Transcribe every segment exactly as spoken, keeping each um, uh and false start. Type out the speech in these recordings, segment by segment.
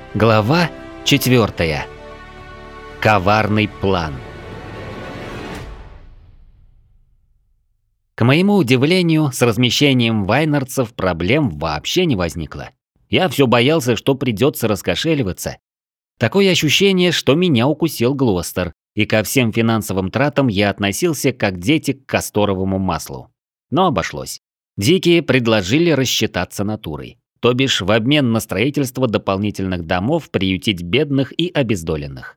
Глава четвертая. Коварный план. К моему удивлению, с размещением вайнерцев проблем вообще не возникло. Я все боялся, что придется раскошеливаться. Такое ощущение, что меня укусил Глостер, и ко всем финансовым тратам я относился как дети к касторовому маслу. Но обошлось. Дикие предложили рассчитаться натурой. То бишь в обмен на строительство дополнительных домов приютить бедных и обездоленных.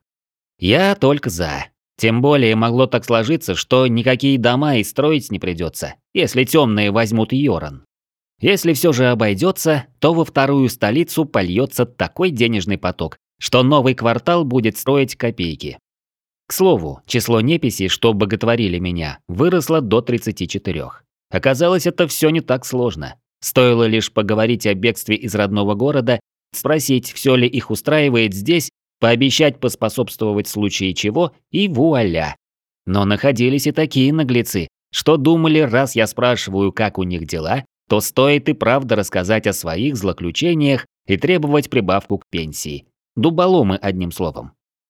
Я только за. Тем более могло так сложиться, что никакие дома и строить не придется, если темные возьмут Йоран. Если все же обойдется, то во вторую столицу польется такой денежный поток, что новый квартал будет строить копейки. К слову, число неписей, что боготворили меня, выросло до тридцати четырёх. Оказалось, это все не так сложно. Стоило лишь поговорить о бегстве из родного города, спросить, все ли их устраивает здесь, пообещать поспособствовать в случае чего, и вуаля. Но находились и такие наглецы, что думали, раз я спрашиваю, как у них дела, то стоит и правда рассказать о своих злоключениях и требовать прибавку к пенсии. Дуболомы, одним словом.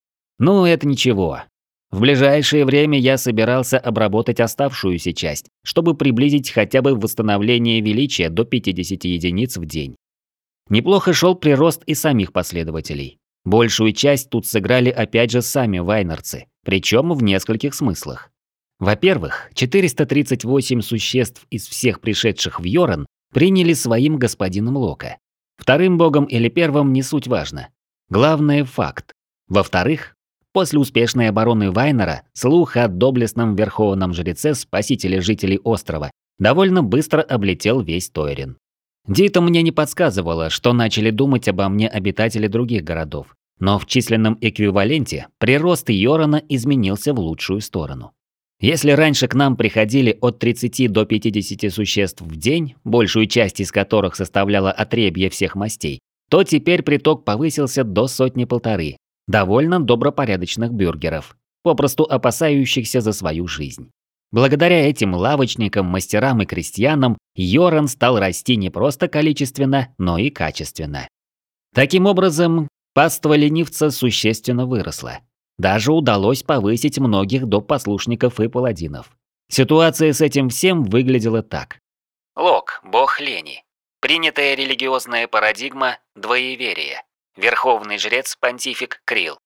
Ну, это ничего. В ближайшее время я собирался обработать оставшуюся часть, чтобы приблизить хотя бы восстановление величия до пятидесяти единиц в день. Неплохо шел прирост и самих последователей. Большую часть тут сыграли опять же сами вайнерцы, причем в нескольких смыслах. Во-первых, четыреста тридцать восемь существ из всех пришедших в Йоран приняли своим господином Лока. Вторым богом или первым не суть важно. Главное – факт. Во-вторых, после успешной обороны Вайнера, слух о доблестном верховном жреце, спасителе жителей острова, довольно быстро облетел весь Тойрин. Дита мне не подсказывала, что начали думать обо мне обитатели других городов, но в численном эквиваленте прирост Йорана изменился в лучшую сторону. Если раньше к нам приходили от тридцати до пятидесяти существ в день, большую часть из которых составляло отребье всех мастей, то теперь приток повысился до сотни-полторы. Довольно добропорядочных бюргеров, попросту опасающихся за свою жизнь. Благодаря этим лавочникам, мастерам и крестьянам Йоран стал расти не просто количественно, но и качественно. Таким образом, паства ленивца существенно выросла. Даже удалось повысить многих до послушников и паладинов. Ситуация с этим всем выглядела так. Лок, бог лени. Принятая религиозная парадигма двоеверия. Верховный жрец-понтифик Крил.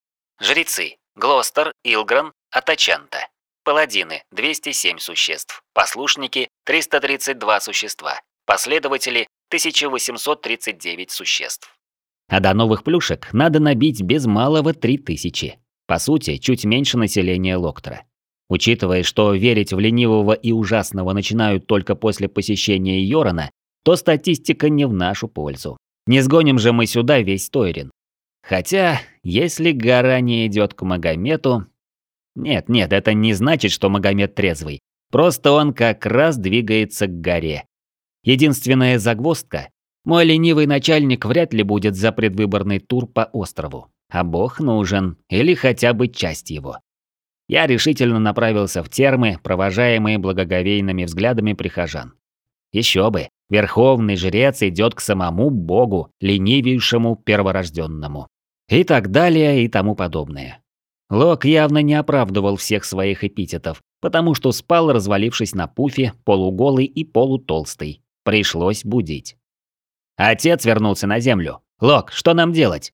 Жрецы – Глостер, Илгран, Атачанта. Паладины – двести семь существ. Послушники – триста тридцать два существа. Последователи – тысяча восемьсот тридцать девять существ. А до новых плюшек надо набить без малого три тысячи. По сути, чуть меньше населения Локтора. Учитывая, что верить в ленивого и ужасного начинают только после посещения Йорана, то статистика не в нашу пользу. Не сгоним же мы сюда весь Тойрин. Хотя, если гора не идет к Магомету... Нет, нет, это не значит, что Магомет трезвый. Просто он как раз двигается к горе. Единственная загвоздка – мой ленивый начальник вряд ли будет за предвыборный тур по острову. А бог нужен, или хотя бы часть его. Я решительно направился в термы, провожаемые благоговейными взглядами прихожан. Еще бы. Верховный жрец идет к самому богу, ленивейшему перворожденному. И так далее, и тому подобное. Лок явно не оправдывал всех своих эпитетов, потому что спал, развалившись на пуфе, полуголый и полутолстый. Пришлось будить. Отец вернулся на землю. «Лок, что нам делать?»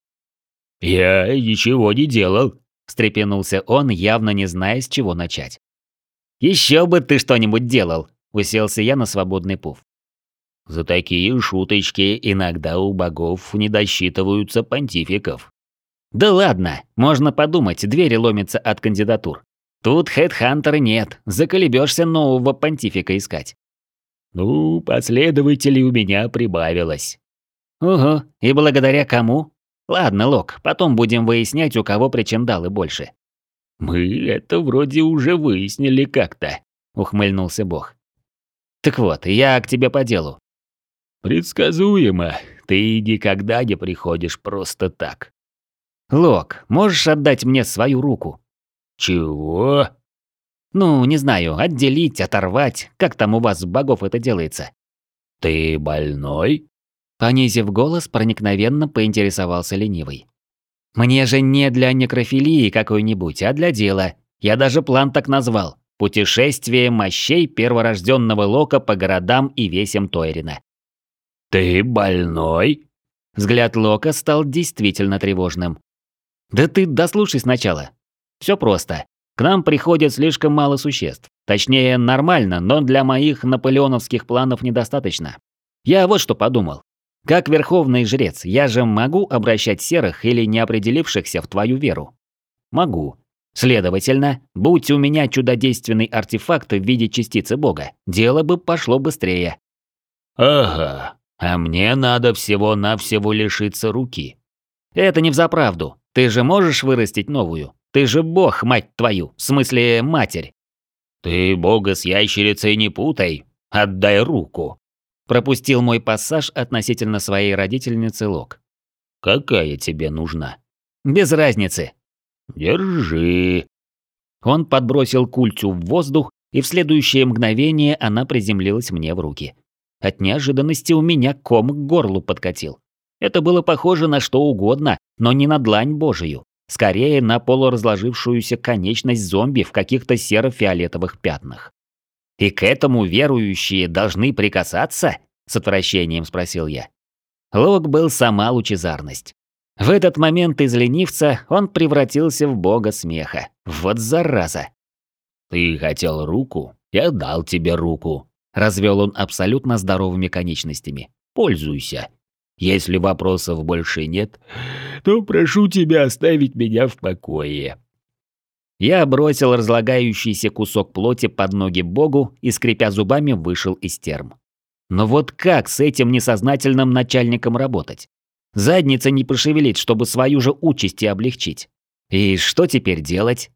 «Я ничего не делал», – встрепенулся он, явно не зная, с чего начать. «Еще бы ты что-нибудь делал», – уселся я на свободный пуф. «За такие шуточки иногда у богов не досчитываются понтификов». «Да ладно, можно подумать, двери ломятся от кандидатур. Тут хедхантера нет, заколебешься нового понтифика искать». «Ну, последователей у меня прибавилось». «Угу, и благодаря кому? Ладно, Лок, потом будем выяснять, у кого причиндалы больше». «Мы это вроде уже выяснили как-то», – ухмыльнулся бог. «Так вот, я к тебе по делу». «Предсказуемо. Ты никогда не приходишь просто так». «Лок, можешь отдать мне свою руку?» «Чего?» «Ну, не знаю, отделить, оторвать. Как там у вас, богов, это делается?» «Ты больной?» Понизив голос, проникновенно поинтересовался ленивый. «Мне же не для некрофилии какой-нибудь, а для дела. Я даже план так назвал. Путешествие мощей перворожденного Лока по городам и весям Тойрина». «Ты больной?» Взгляд Лока стал действительно тревожным. «Да ты дослушай сначала. Все просто. К нам приходит слишком мало существ. Точнее, нормально, но для моих наполеоновских планов недостаточно. Я вот что подумал. Как верховный жрец, я же могу обращать серых или неопределившихся в твою веру? Могу. Следовательно, будь у меня чудодейственный артефакт в виде частицы Бога, дело бы пошло быстрее. Ага, а мне надо всего-навсего лишиться руки. Это не взаправду. Ты же можешь вырастить новую? Ты же бог, мать твою, в смысле матерь. Ты бога с ящерицей не путай. Отдай руку. Пропустил мой пассаж относительно своей родительницы Лок. Какая тебе нужна? Без разницы. Держи. Он подбросил культю в воздух, и в следующее мгновение она приземлилась мне в руки. От неожиданности у меня ком к горлу подкатил. Это было похоже на что угодно, но не на длань божию. Скорее на полуразложившуюся конечность зомби в каких-то серо-фиолетовых пятнах. «И к этому верующие должны прикасаться?» – с отвращением спросил я. Лок был сама лучезарность. В этот момент из ленивца он превратился в бога смеха. Вот зараза! «Ты хотел руку? Я дал тебе руку», – развел он абсолютно здоровыми конечностями. «Пользуйся. Если вопросов больше нет, то прошу тебя оставить меня в покое». Я бросил разлагающийся кусок плоти под ноги богу и, скрипя зубами, вышел из терм. Но вот как с этим несознательным начальником работать? Задница не пошевелить, чтобы свою же участь и облегчить. И что теперь делать?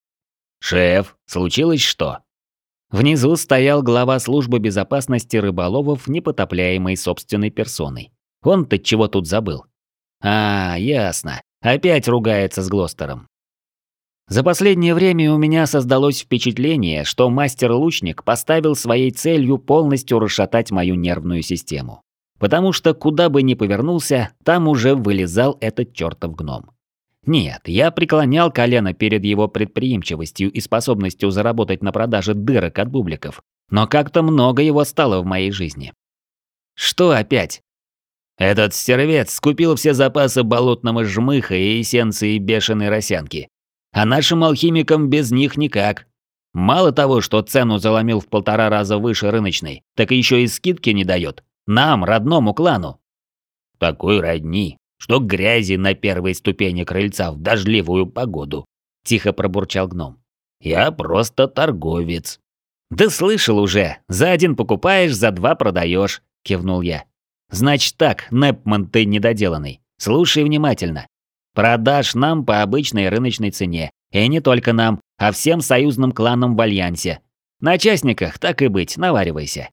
«Шеф, случилось что?» Внизу стоял глава службы безопасности рыболовов, непотопляемой собственной персоной. Он-то чего тут забыл? А, ясно. Опять ругается с Глостером. За последнее время у меня создалось впечатление, что мастер-лучник поставил своей целью полностью расшатать мою нервную систему. Потому что куда бы ни повернулся, там уже вылезал этот чертов гном. Нет, я преклонял колено перед его предприимчивостью и способностью заработать на продаже дырок от бубликов, но как-то много его стало в моей жизни. Что опять? Этот стервец скупил все запасы болотного жмыха и эссенции бешеной росянки. А нашим алхимикам без них никак. Мало того, что цену заломил в полтора раза выше рыночной, так еще и скидки не дает. Нам, родному клану. Такой родни, что грязи на первой ступени крыльца в дождливую погоду, тихо пробурчал гном. Я просто торговец. Да слышал уже, за один покупаешь, за два продаешь, кивнул я. Значит так, Непман ты недоделанный. Слушай внимательно. Продашь нам по обычной рыночной цене. И не только нам, а всем союзным кланам в Альянсе. На частниках, так и быть, наваривайся.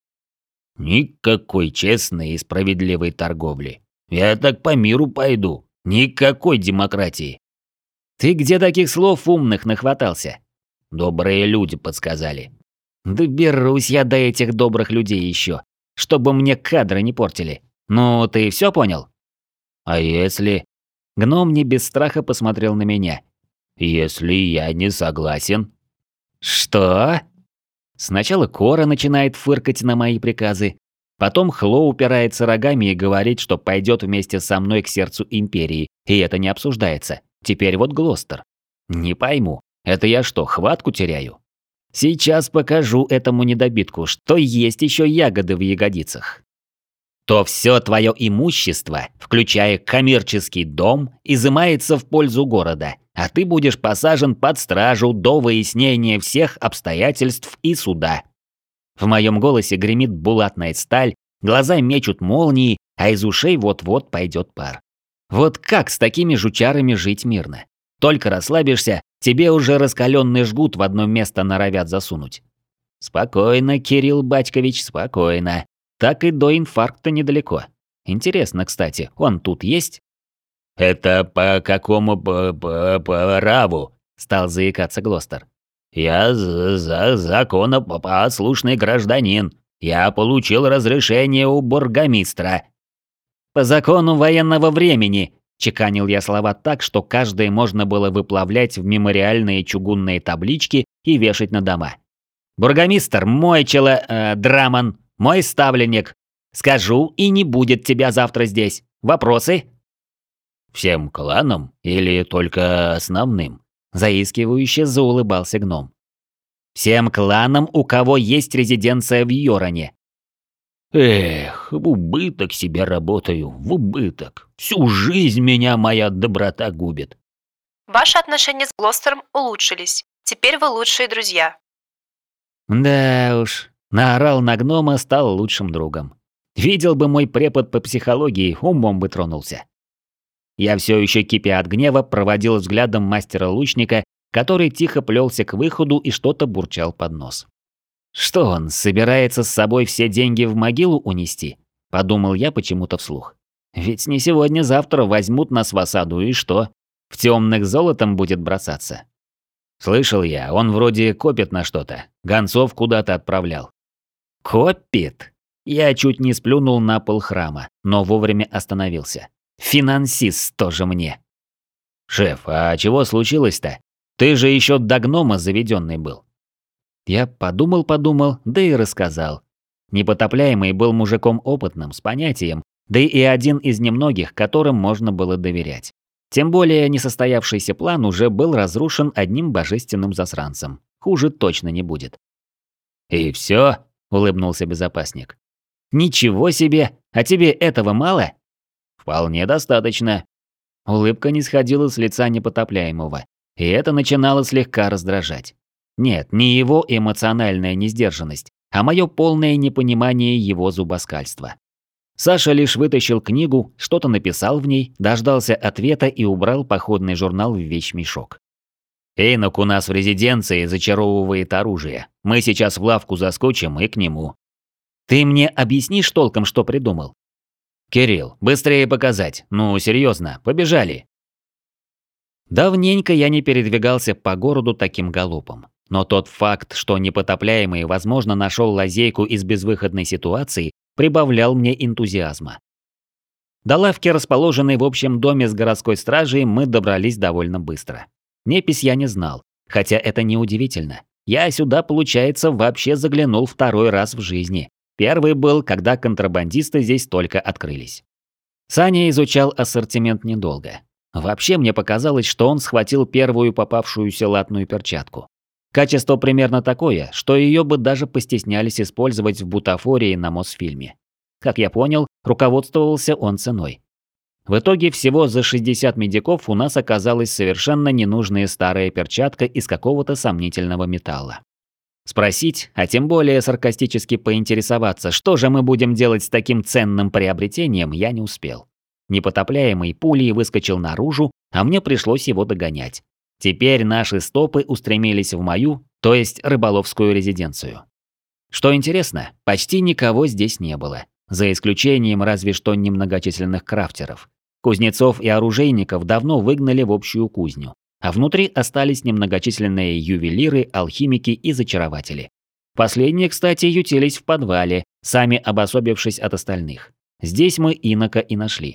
Никакой честной и справедливой торговли. Я так по миру пойду. Никакой демократии. Ты где таких слов умных нахватался? Добрые люди подсказали. Доберусь я до этих добрых людей еще, чтобы мне кадры не портили. Ну, ты все понял? А если... Гном не без страха посмотрел на меня. «Если я не согласен?» «Что?» Сначала Кора начинает фыркать на мои приказы. Потом Хло упирается рогами и говорит, что пойдет вместе со мной к сердцу Империи. И это не обсуждается. Теперь вот Глостер. Не пойму, это я что, хватку теряю? Сейчас покажу этому недобитку, что есть еще ягоды в ягодицах. То все твое имущество, включая коммерческий дом, изымается в пользу города, а ты будешь посажен под стражу до выяснения всех обстоятельств и суда. В моем голосе гремит булатная сталь, глаза мечут молнии, а из ушей вот-вот пойдет пар. Вот как с такими жучарами жить мирно? Только расслабишься, тебе уже раскаленный жгут в одно место норовят засунуть. Спокойно, Кирилл Батькович, спокойно. Так и до инфаркта недалеко. Интересно, кстати, он тут есть? «Это по какому праву?» – стал заикаться Глостер. «Я за, за законопослушный гражданин. Я получил разрешение у бургомистра». По закону военного времени, чеканил я слова так, что каждое можно было выплавлять в мемориальные чугунные таблички и вешать на дома. Бургомистр, мой чело... Э, Драман, мой ставленник. Скажу, и не будет тебя завтра здесь. Вопросы? Всем кланам или только основным? Заискивающе заулыбался гном. Всем кланам, у кого есть резиденция в Йороне. Эх, в убыток себе работаю, в убыток. Всю жизнь меня моя доброта губит. Ваши отношения с Глостером улучшились. Теперь вы лучшие друзья. Да уж, наорал на гнома, стал лучшим другом. Видел бы мой препод по психологии, умом бы тронулся. Я все еще, кипя от гнева, проводил взглядом мастера-лучника, который тихо плелся к выходу и что-то бурчал под нос. «Что он, собирается с собой все деньги в могилу унести?» – подумал я почему-то вслух. «Ведь не сегодня-завтра возьмут нас в осаду, и что? В темных золотом будет бросаться». Слышал я, он вроде копит на что-то, гонцов куда-то отправлял. «Копит?» Я чуть не сплюнул на пол храма, но вовремя остановился. «Финансист тоже мне». «Шеф, а чего случилось-то? Ты же еще до гнома заведенный был». Я подумал-подумал, да и рассказал. Непотопляемый был мужиком опытным, с понятием, да и один из немногих, которым можно было доверять. Тем более несостоявшийся план уже был разрушен одним божественным засранцем. Хуже точно не будет. «И все?» – улыбнулся безопасник. «Ничего себе! А тебе этого мало?» «Вполне достаточно». Улыбка не сходила с лица непотопляемого, и это начинало слегка раздражать. Нет, не его эмоциональная несдержанность, а мое полное непонимание его зубоскальства. Саша лишь вытащил книгу, что-то написал в ней, дождался ответа и убрал походный журнал в вещмешок. «Эйнок у нас в резиденции зачаровывает оружие. Мы сейчас в лавку заскочим и к нему». «Ты мне объяснишь толком, что придумал?» «Кирилл, быстрее показать. Ну, серьезно, побежали». Давненько я не передвигался по городу таким галопом. Но тот факт, что непотопляемый, возможно, нашел лазейку из безвыходной ситуации, прибавлял мне энтузиазма. До лавки, расположенной в общем доме с городской стражей, мы добрались довольно быстро. Непись я не знал, хотя это неудивительно. Я сюда, получается, вообще заглянул второй раз в жизни. Первый был, когда контрабандисты здесь только открылись. Саня изучал ассортимент недолго. Вообще мне показалось, что он схватил первую попавшуюся латную перчатку. Качество примерно такое, что ее бы даже постеснялись использовать в бутафории на Мосфильме. Как я понял, руководствовался он ценой. В итоге всего за шестьдесят медиков у нас оказалась совершенно ненужная старая перчатка из какого-то сомнительного металла. Спросить, а тем более саркастически поинтересоваться, что же мы будем делать с таким ценным приобретением, я не успел. Непотопляемый пулей выскочил наружу, а мне пришлось его догонять. Теперь наши стопы устремились в мою, то есть рыболовскую резиденцию. Что интересно, почти никого здесь не было, за исключением разве что немногочисленных крафтеров. Кузнецов и оружейников давно выгнали в общую кузню, а внутри остались немногочисленные ювелиры, алхимики и зачарователи. Последние, кстати, ютились в подвале, сами обособившись от остальных. Здесь мы инока и нашли.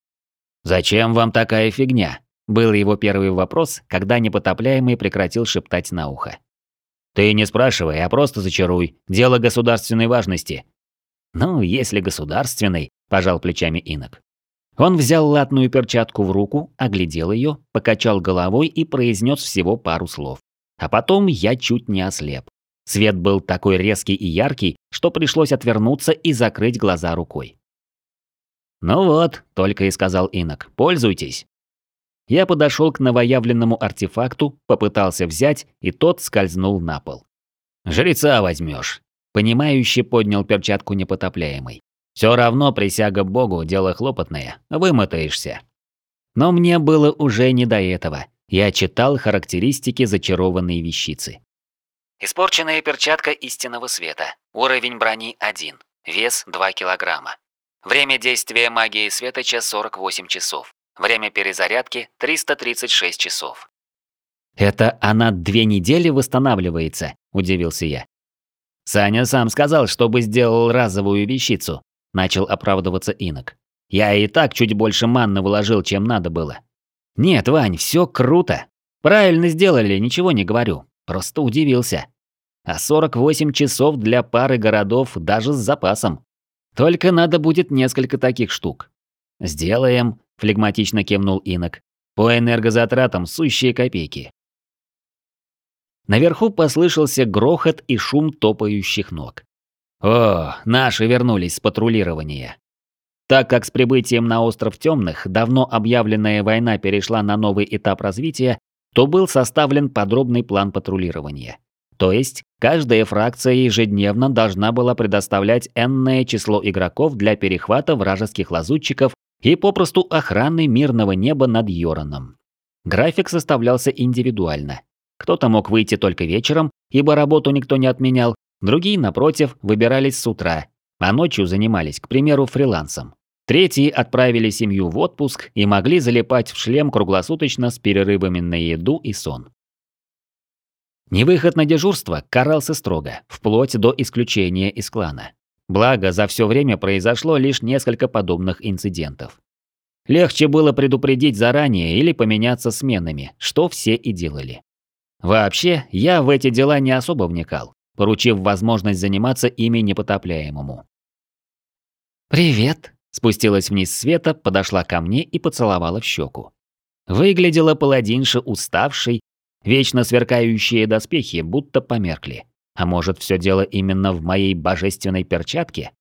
«Зачем вам такая фигня?» – был его первый вопрос, когда непотопляемый прекратил шептать на ухо. «Ты не спрашивай, а просто зачаруй. Дело государственной важности». «Ну, если государственной», – пожал плечами инок. Он взял латную перчатку в руку, оглядел ее, покачал головой и произнес всего пару слов. А потом я чуть не ослеп. Свет был такой резкий и яркий, что пришлось отвернуться и закрыть глаза рукой. «Ну вот», – только и сказал инок, – «пользуйтесь». Я подошел к новоявленному артефакту, попытался взять, и тот скользнул на пол. «Жреца возьмешь», – понимающе поднял перчатку непотопляемый. «Все равно присяга Богу – дело хлопотное, вымотаешься». Но мне было уже не до этого. Я читал характеристики зачарованной вещицы. Испорченная перчатка истинного света. Уровень брони один. Вес два килограмма. Время действия магии светоча сорок восемь часов. Время перезарядки триста тридцать шесть часов. «Это она две недели восстанавливается?» – удивился я. «Саня сам сказал, чтобы сделал разовую вещицу», – начал оправдываться инок. Я и так чуть больше манны вложил, чем надо было. Нет, Вань, все круто. Правильно сделали, ничего не говорю. Просто удивился. А сорок восемь часов для пары городов даже с запасом. Только надо будет несколько таких штук. Сделаем, флегматично кивнул Инок. По энергозатратам сущие копейки. Наверху послышался грохот и шум топающих ног. О, наши вернулись с патрулирования. Так как с прибытием на остров Темных давно объявленная война перешла на новый этап развития, то был составлен подробный план патрулирования. То есть, каждая фракция ежедневно должна была предоставлять энное число игроков для перехвата вражеских лазутчиков и попросту охраны мирного неба над Йораном. График составлялся индивидуально. Кто-то мог выйти только вечером, ибо работу никто не отменял, другие, напротив, выбирались с утра, а ночью занимались, к примеру, фрилансом. Третьи отправили семью в отпуск и могли залипать в шлем круглосуточно с перерывами на еду и сон. Невыход на дежурство карался строго, вплоть до исключения из клана. Благо, за все время произошло лишь несколько подобных инцидентов. Легче было предупредить заранее или поменяться сменами, что все и делали. Вообще, я в эти дела не особо вникал, поручив возможность заниматься ими непотопляемому. «Привет!» – спустилась вниз Света, подошла ко мне и поцеловала в щеку. Выглядела паладинша уставшей, вечно сверкающие доспехи будто померкли. А может, все дело именно в моей божественной перчатке?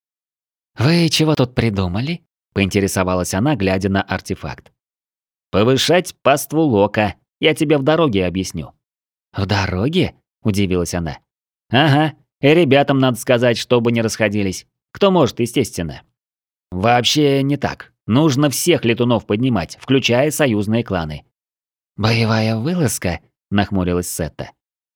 «Вы чего тут придумали?» – поинтересовалась она, глядя на артефакт. «Повышать паству Лока, я тебе в дороге объясню». «В дороге?» – удивилась она. «Ага, и ребятам надо сказать, чтобы не расходились. Кто может, естественно». «Вообще не так. Нужно всех летунов поднимать, включая союзные кланы». «Боевая вылазка?» – нахмурилась Сетта.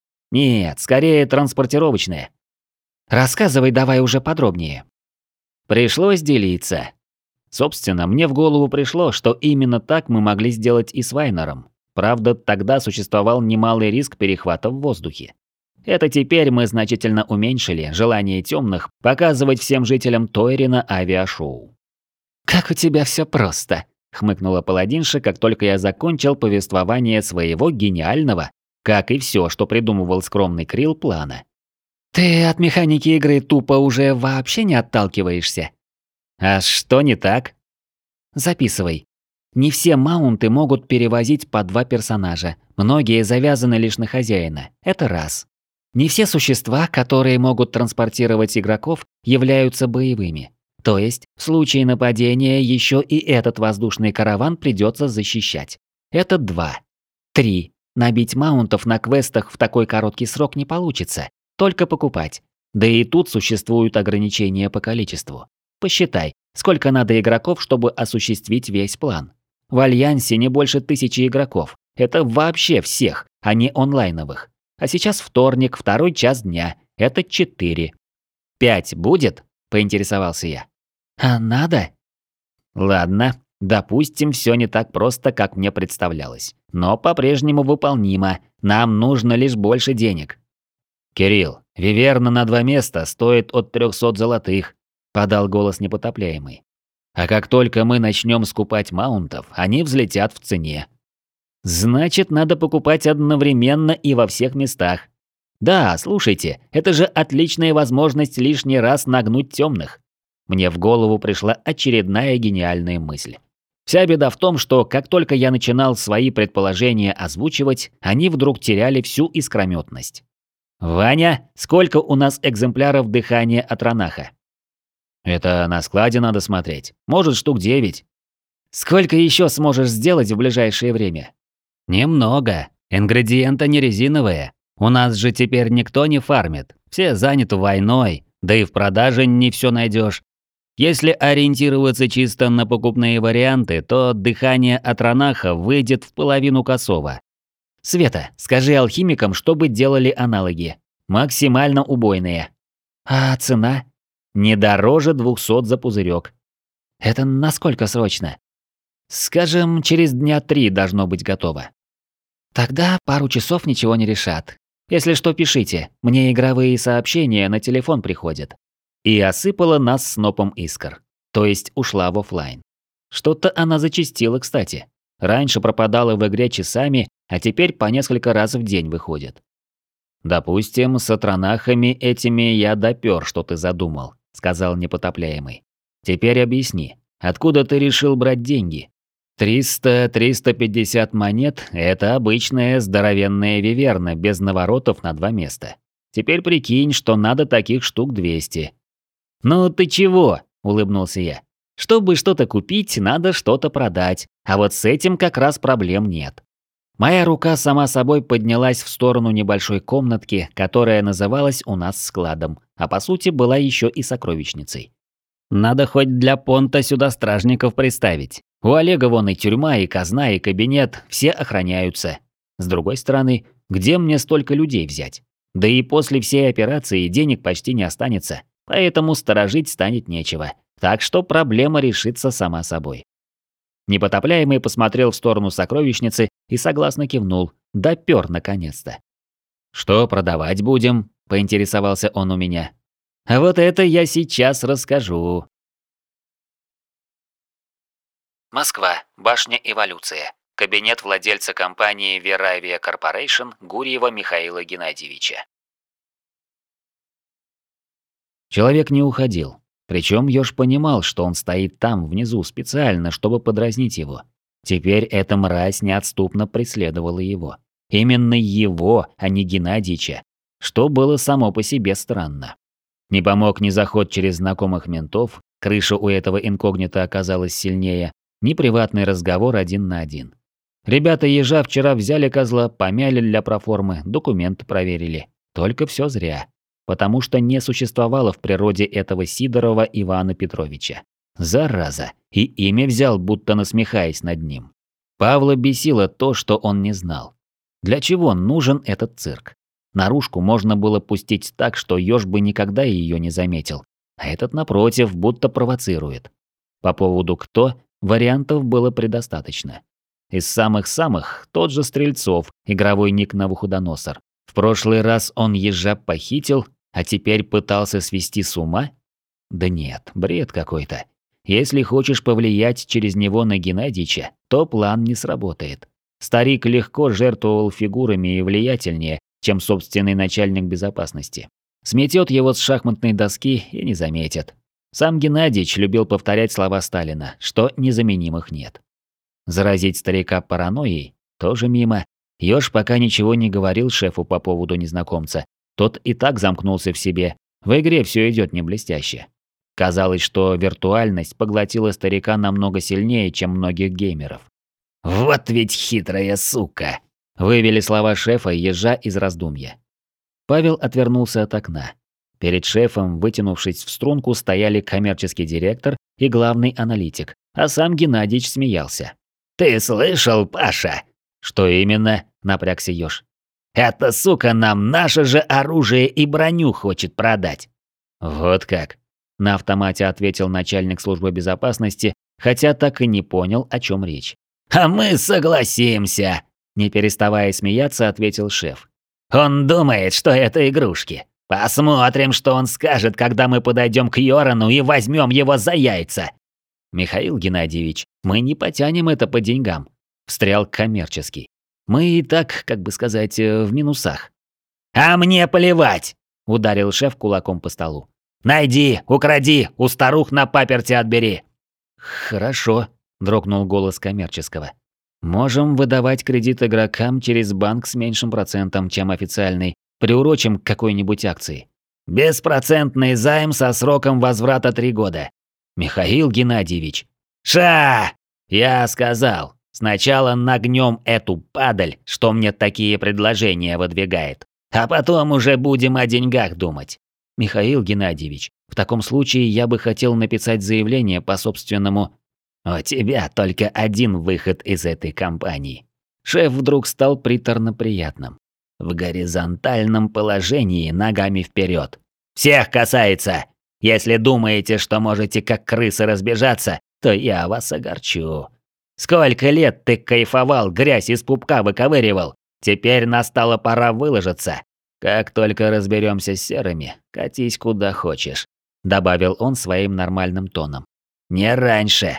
«Нет, скорее транспортировочная». «Рассказывай давай уже подробнее». Пришлось делиться. Собственно, мне в голову пришло, что именно так мы могли сделать и с Вайнером. Правда, тогда существовал немалый риск перехвата в воздухе. Это теперь мы значительно уменьшили желание темных показывать всем жителям Тойрина авиашоу. «Как у тебя все просто», — хмыкнула паладинша, как только я закончил повествование своего гениального, как и все, что придумывал скромный Крил, плана. «Ты от механики игры тупо уже вообще не отталкиваешься?» «А что не так?» «Записывай. Не все маунты могут перевозить по два персонажа, многие завязаны лишь на хозяина, это раз. Не все существа, которые могут транспортировать игроков, являются боевыми. То есть, в случае нападения еще и этот воздушный караван придется защищать. Это два. Три. Набить маунтов на квестах в такой короткий срок не получится, только покупать. Да и тут существуют ограничения по количеству. Посчитай, сколько надо игроков, чтобы осуществить весь план. В Альянсе не больше тысячи игроков. Это вообще всех, а не онлайновых. А сейчас вторник, второй час дня. Это четыре. Пять будет? Поинтересовался я. А надо? Ладно, допустим, все не так просто, как мне представлялось. Но по-прежнему выполнимо. Нам нужно лишь больше денег. Кирилл, виверна на два места стоит от трехсот золотых, подал голос непотопляемый. А как только мы начнем скупать маунтов, они взлетят в цене. Значит, надо покупать одновременно и во всех местах. Да, слушайте, это же отличная возможность лишний раз нагнуть темных. Мне в голову пришла очередная гениальная мысль. Вся беда в том, что как только я начинал свои предположения озвучивать, они вдруг теряли всю искрометность. «Ваня, сколько у нас экземпляров дыхания от Ранаха?» «Это на складе надо смотреть. Может, штук девять». «Сколько еще сможешь сделать в ближайшее время?» «Немного. Ингредиенты не резиновые. У нас же теперь никто не фармит. Все заняты войной, да и в продаже не все найдешь. Если ориентироваться чисто на покупные варианты, то дыхание от Ранаха выйдет в половину косого. Света, скажи алхимикам, чтобы делали аналоги. Максимально убойные. А цена? Не дороже двухсот за пузырек. Это насколько срочно? Скажем, через дня три должно быть готово. Тогда пару часов ничего не решат. Если что, пишите, мне игровые сообщения на телефон приходят. И осыпала нас снопом искр. То есть ушла в оффлайн. Что-то она зачастила, кстати. Раньше пропадала в игре часами, а теперь по несколько раз в день выходит. «Допустим, с атронахами этими я допёр, что ты задумал», — сказал непотопляемый. «Теперь объясни, откуда ты решил брать деньги? триста триста пятьдесят монет – это обычная здоровенная виверна без наворотов на два места. Теперь прикинь, что надо таких штук двести». «Ну ты чего?» – улыбнулся я. «Чтобы что-то купить, надо что-то продать, а вот с этим как раз проблем нет». Моя рука сама собой поднялась в сторону небольшой комнатки, которая называлась у нас складом, а по сути была еще и сокровищницей. Надо хоть для понта сюда стражников приставить. У Олега вон и тюрьма, и казна, и кабинет, все охраняются. С другой стороны, где мне столько людей взять? Да и после всей операции денег почти не останется, поэтому сторожить станет нечего. Так что проблема решится сама собой. Непотопляемый посмотрел в сторону сокровищницы и согласно кивнул. Допёр наконец-то. «Что продавать будем?» – поинтересовался он у меня. «А вот это я сейчас расскажу». Москва. Башня Эволюция. Кабинет владельца компании Veravia Corporation Гурьева Михаила Геннадьевича. Человек не уходил. Причем Ёж понимал, что он стоит там, внизу, специально, чтобы подразнить его. Теперь эта мразь неотступно преследовала его. Именно его, а не Геннадьича. Что было само по себе странно. Не помог ни заход через знакомых ментов, крыша у этого инкогнито оказалась сильнее, ни приватный разговор один на один. Ребята Ежа вчера взяли козла, помяли для проформы, документы проверили. Только все зря. Потому что не существовало в природе этого Сидорова Ивана Петровича. Зараза, и имя взял, будто насмехаясь над ним. Павла бесило то, что он не знал. Для чего нужен этот цирк? Наружку можно было пустить так, что Ёж бы никогда ее не заметил. А этот, напротив, будто провоцирует. По поводу «кто» вариантов было предостаточно. Из самых-самых тот же Стрельцов, игровой ник Навуходоносор. В прошлый раз он Ежа похитил, а теперь пытался свести с ума? Да нет, бред какой-то. Если хочешь повлиять через него на Геннадьича, то план не сработает. Старик легко жертвовал фигурами и влиятельнее, чем собственный начальник безопасности. Сметет его с шахматной доски и не заметит. Сам Геннадьич любил повторять слова Сталина, что незаменимых нет. Заразить старика паранойей тоже мимо. Ёж пока ничего не говорил шефу по поводу незнакомца. Тот и так замкнулся в себе. В игре все идет не блестяще. Казалось, что виртуальность поглотила старика намного сильнее, чем многих геймеров. «Вот ведь хитрая сука!» – вывели слова шефа Ежа из раздумья. Павел отвернулся от окна. Перед шефом, вытянувшись в струнку, стояли коммерческий директор и главный аналитик, а сам Геннадьич смеялся. «Ты слышал, Паша?» «Что именно?» – напрягся Ёж. «Эта сука нам наше же оружие и броню хочет продать». «Вот как?» – на автомате ответил начальник службы безопасности, хотя так и не понял, о чем речь. «А мы согласимся!» – не переставая смеяться, ответил шеф. «Он думает, что это игрушки. Посмотрим, что он скажет, когда мы подойдем к Йорану и возьмем его за яйца». «Михаил Геннадьевич, мы не потянем это по деньгам», – встрял коммерческий. «Мы и так, как бы сказать, в минусах». «А мне плевать!» – ударил шеф кулаком по столу. «Найди, укради, у старух на паперти отбери». «Хорошо», – дрогнул голос коммерческого. «Можем выдавать кредит игрокам через банк с меньшим процентом, чем официальный. Приурочим к какой-нибудь акции». «Беспроцентный займ со сроком возврата три года». «Михаил Геннадьевич». «Ша! Я сказал. Сначала нагнем эту падаль, что мне такие предложения выдвигает. А потом уже будем о деньгах думать». «Михаил Геннадьевич, в таком случае я бы хотел написать заявление по собственному...» «У тебя только один выход из этой компании». Шеф вдруг стал приторно приятным. «В горизонтальном положении ногами вперед. Всех касается. Если думаете, что можете как крысы разбежаться, то я вас огорчу. Сколько лет ты кайфовал, грязь из пупка выковыривал. Теперь настала пора выложиться. Как только разберемся с серыми, катись куда хочешь», — добавил он своим нормальным тоном. «Не раньше».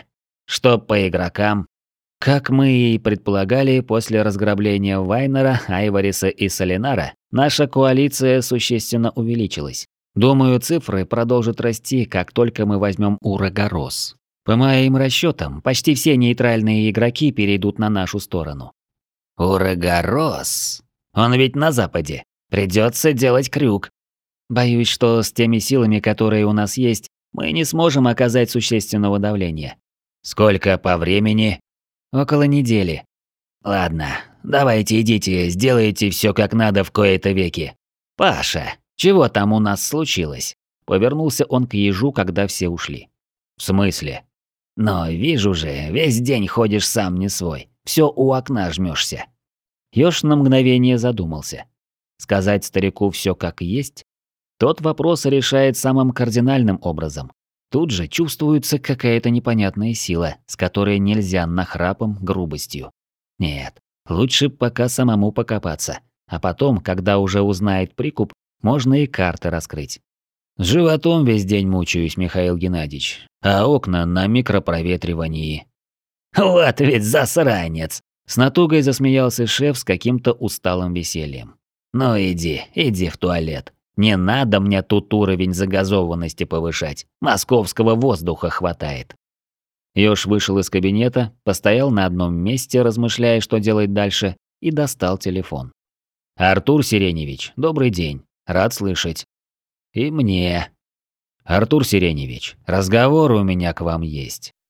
Что по игрокам? Как мы и предполагали, после разграбления Вайнера, Айвариса и Солинара, наша коалиция существенно увеличилась. Думаю, цифры продолжат расти, как только мы возьмем Урагорос. По моим расчетам, почти все нейтральные игроки перейдут на нашу сторону. Урагорос? Он ведь на западе. Придется делать крюк. Боюсь, что с теми силами, которые у нас есть, мы не сможем оказать существенного давления. Сколько по времени? Около недели. Ладно, давайте идите, сделайте все как надо в кои-то веки. Паша, чего там у нас случилось? Повернулся он к ежу, когда все ушли. В смысле? Но вижу же, весь день ходишь сам не свой. Все у окна жмешься. Ёж на мгновение задумался. Сказать старику все как есть? Тот вопрос решает самым кардинальным образом. Тут же чувствуется какая-то непонятная сила, с которой нельзя нахрапом, грубостью. Нет, лучше пока самому покопаться. А потом, когда уже узнает прикуп, можно и карты раскрыть. С животом весь день мучаюсь, Михаил Геннадьевич, а окна на микропроветривании. Вот ведь засранец! С натугой засмеялся шеф с каким-то усталым весельем. Ну иди, иди в туалет. Не надо мне тут уровень загазованности повышать. Московского воздуха хватает. Ёж вышел из кабинета, постоял на одном месте, размышляя, что делать дальше, и достал телефон. «Артур Сиреневич, добрый день. Рад слышать». «И мне». «Артур Сиреневич, разговор у меня к вам есть».